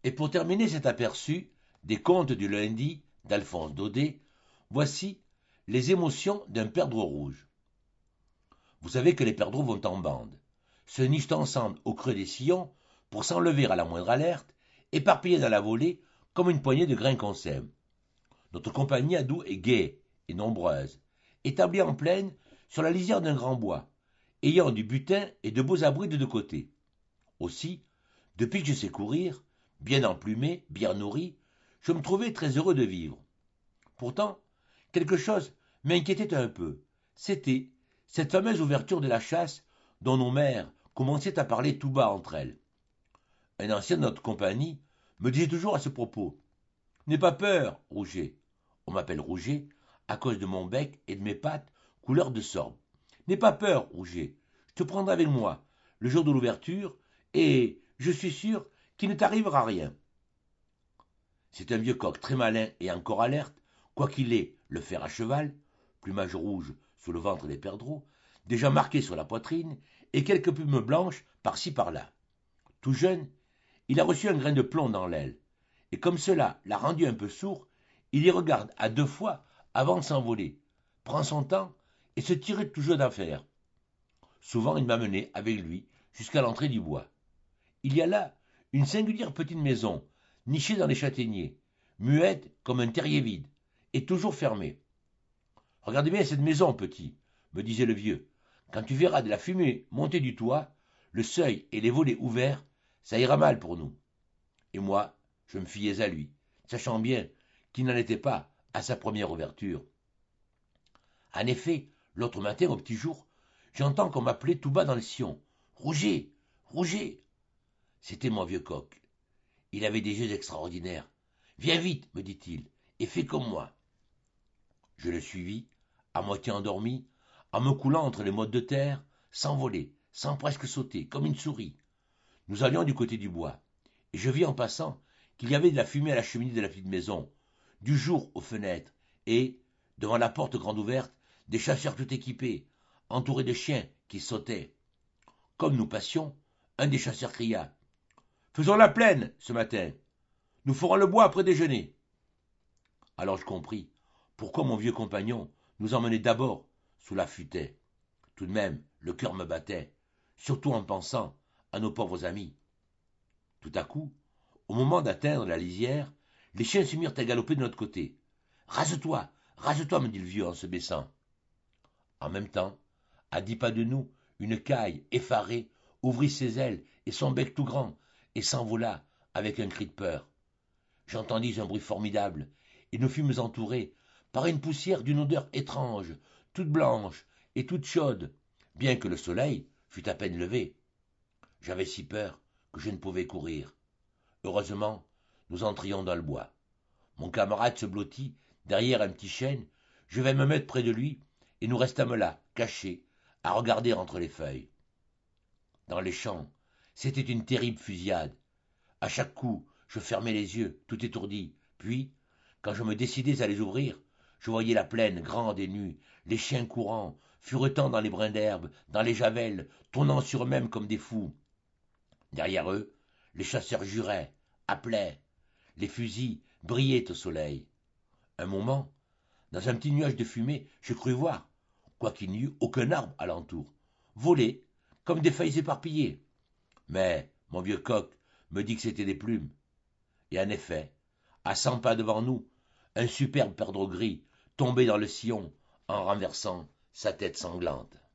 Et pour terminer cet aperçu des contes du lundi d'Alphonse Daudet, voici les émotions d'un perdreau rouge. Vous savez que les perdreaux vont en bande, se nichent ensemble au creux des sillons pour s'enlever à la moindre alerte, éparpillés dans la volée comme une poignée de grains qu'on sème. Notre compagnie à nous est gaie et nombreuse, établie en plaine sur la lisière d'un grand bois, ayant du butin et de beaux abris de deux côtés. Aussi, depuis que je sais courir, bien emplumé, bien nourri, je me trouvais très heureux de vivre. Pourtant, quelque chose m'inquiétait un peu. C'était cette fameuse ouverture de la chasse dont nos mères commençaient à parler tout bas entre elles. Un ancien de notre compagnie me disait toujours à ce propos: N'aie pas peur, Rouget. On m'appelle Rouget à cause de mon bec et de mes pattes couleur de sorbe. N'aie pas peur, Rouget. Je te prendrai avec moi le jour de l'ouverture et je suis sûr qu'il ne t'arrivera rien. C'est un vieux coq très malin et encore alerte, quoiqu'il ait le fer à cheval, plumage rouge sous le ventre des perdreaux, déjà marqué sur la poitrine et quelques plumes blanches par-ci par-là. Tout jeune, il a reçu un grain de plomb dans l'aile, et comme cela l'a rendu un peu sourd, il y regarde à deux fois avant de s'envoler, prend son temps et se tire toujours d'affaire. Souvent il m'a mené avec lui jusqu'à l'entrée du bois. Il y a là une singulière petite maison, nichée dans les châtaigniers, muette comme un terrier vide, et toujours fermée. Regardez bien cette maison, petit, me disait le vieux. Quand tu verras de la fumée monter du toit, le seuil et les volets ouverts, ça ira mal pour nous. Et moi, je me fiais à lui, sachant bien qu'il n'en était pas à sa première ouverture. En effet, l'autre matin, au petit jour, j'entends qu'on m'appelait tout bas dans le sillon. Rouget, Rouget. C'était mon vieux coq. Il avait des yeux extraordinaires. Viens vite, me dit-il, et fais comme moi. Je le suivis, à moitié endormi, en me coulant entre les mottes de terre, sans voler, sans presque sauter, comme une souris. Nous allions du côté du bois, et je vis en passant qu'il y avait de la fumée à la cheminée de la petite maison, du jour aux fenêtres, et, devant la porte grande ouverte, des chasseurs tout équipés, entourés de chiens qui sautaient. Comme nous passions, un des chasseurs cria: Faisons la plaine ce matin. Nous ferons le bois après déjeuner. Alors je compris pourquoi mon vieux compagnon nous emmenait d'abord sous la futaie. Tout de même, le cœur me battait, surtout en pensant à nos pauvres amis. Tout à coup, au moment d'atteindre la lisière, les chiens se mirent à galoper de notre côté. Rase-toi, rase-toi, me dit le vieux en se baissant. En même temps, à 10 pas de nous, une caille, effarée, ouvrit ses ailes et son bec tout grand, et s'envola avec un cri de peur. J'entendis un bruit formidable, et nous fûmes entourés par une poussière d'une odeur étrange, toute blanche et toute chaude, bien que le soleil fût à peine levé. J'avais si peur que je ne pouvais courir. Heureusement, nous entrions dans le bois. Mon camarade se blottit derrière un petit chêne, je vais me mettre près de lui, et nous restâmes là, cachés, à regarder entre les feuilles. Dans les champs, c'était une terrible fusillade. À chaque coup, je fermais les yeux, tout étourdi, puis, quand je me décidais à les ouvrir, je voyais la plaine grande et nue, les chiens courant, furetant dans les brins d'herbe, dans les javelles, tournant sur eux-mêmes comme des fous. Derrière eux, les chasseurs juraient, appelaient, les fusils brillaient au soleil. Un moment, dans un petit nuage de fumée, je crus voir, quoiqu'il n'y eût aucun arbre alentour, voler comme des feuilles éparpillées. Mais mon vieux coq me dit que c'étaient des plumes. Et en effet, à 100 pas devant nous, un superbe perdreau gris tombait dans le sillon en renversant sa tête sanglante.